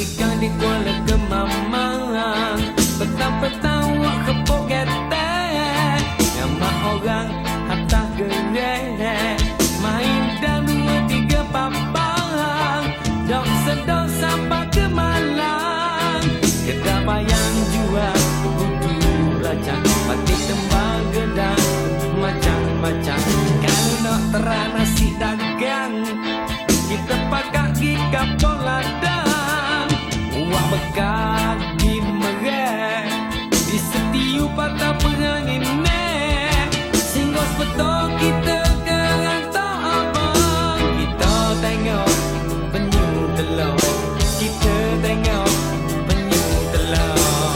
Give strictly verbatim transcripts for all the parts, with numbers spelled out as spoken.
ikan di Kuala Kemamang, petang-petang wak kepuk getek, nama orang hatta gerek, main dan dua tiga papang, dok sedok sampai ke Malang, kedai bayang jual kudu belajar, batik tembang gedang macam-macam. Kalau nak terang nasi dagang, kita pakai di kapal ladang, uang bekal di merek, di setiap patah perang ini, singgah sebetul kita kerantau abang. Kita tengok penyu telur, kita tengok penyu telur.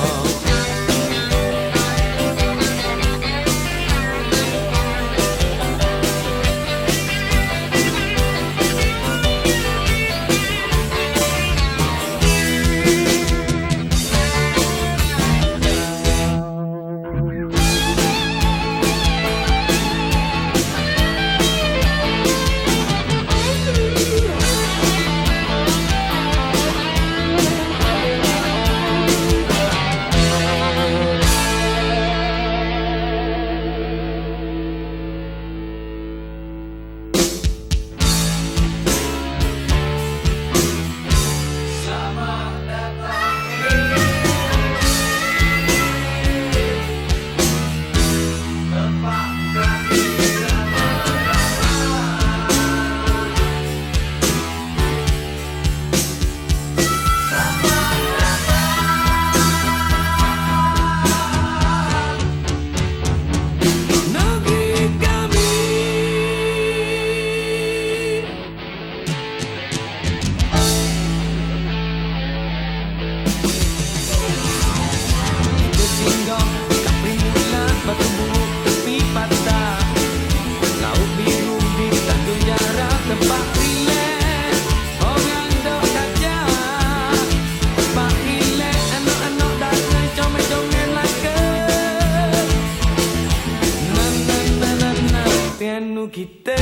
Kita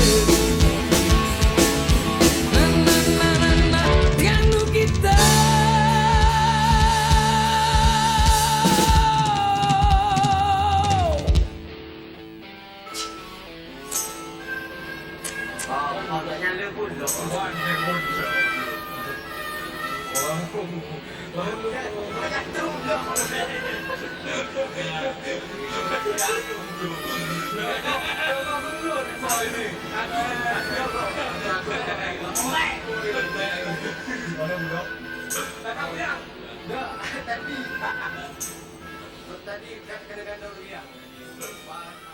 na na na na na piano kita. Oh, agaknya le pun dah. Orang ni pun dah. Orang pun. Orang pun banyak tu dah. Tadi, tadi kadang-kadang dia.